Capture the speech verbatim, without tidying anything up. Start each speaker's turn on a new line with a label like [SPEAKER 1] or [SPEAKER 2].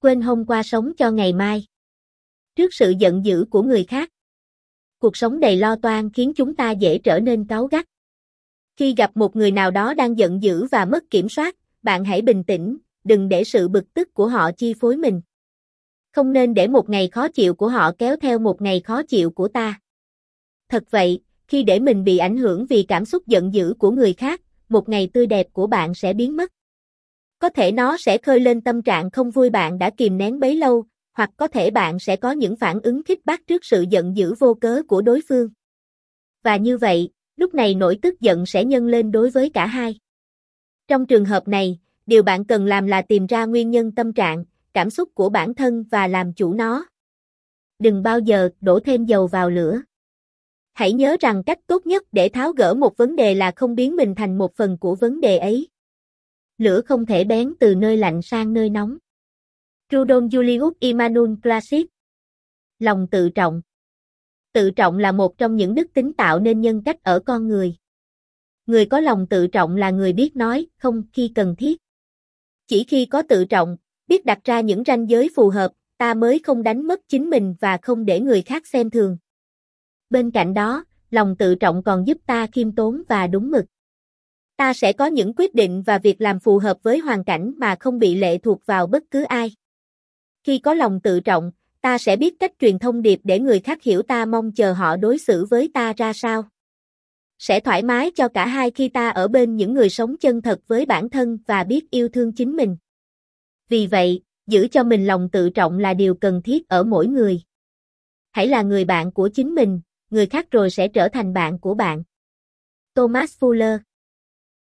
[SPEAKER 1] Quên hôm qua sống cho ngày mai. Trước sự giận dữ của người khác. Cuộc sống đầy lo toan khiến chúng ta dễ trở nên cáu gắt. Khi gặp một người nào đó đang giận dữ và mất kiểm soát, bạn hãy bình tĩnh, đừng để sự bực tức của họ chi phối mình. Không nên để một ngày khó chịu của họ kéo theo một ngày khó chịu của ta. Thật vậy, khi để mình bị ảnh hưởng vì cảm xúc giận dữ của người khác, một ngày tươi đẹp của bạn sẽ biến mất. Có thể nó sẽ khơi lên tâm trạng không vui bạn đã kìm nén bấy lâu, hoặc có thể bạn sẽ có những phản ứng khích bác trước sự giận dữ vô cớ của đối phương. Và như vậy, lúc này nỗi tức giận sẽ nhân lên đối với cả hai. Trong trường hợp này, điều bạn cần làm là tìm ra nguyên nhân tâm trạng, cảm xúc của bản thân và làm chủ nó. Đừng bao giờ đổ thêm dầu vào lửa. Hãy nhớ rằng cách tốt nhất để tháo gỡ một vấn đề là không biến mình thành một phần của vấn đề ấy. Lửa không thể bén từ nơi lạnh sang nơi nóng. Rudolf Julius Immanuel Classic. Lòng tự trọng. Tự trọng là một trong những đức tính tạo nên nhân cách ở con người. Người có lòng tự trọng là người biết nói không khi cần thiết. Chỉ khi có tự trọng, biết đặt ra những ranh giới phù hợp, ta mới không đánh mất chính mình và không để người khác xem thường. Bên cạnh đó, lòng tự trọng còn giúp ta khiêm tốn và đúng mực. Ta sẽ có những quyết định và việc làm phù hợp với hoàn cảnh mà không bị lệ thuộc vào bất cứ ai. Khi có lòng tự trọng, ta sẽ biết cách truyền thông điệp để người khác hiểu ta mong chờ họ đối xử với ta ra sao. Sẽ thoải mái cho cả hai khi ta ở bên những người sống chân thật với bản thân và biết yêu thương chính mình. Vì vậy, giữ cho mình lòng tự trọng là điều cần thiết ở mỗi người. Hãy là người bạn của chính mình, người khác rồi sẽ trở thành bạn của bạn. Thomas Fuller.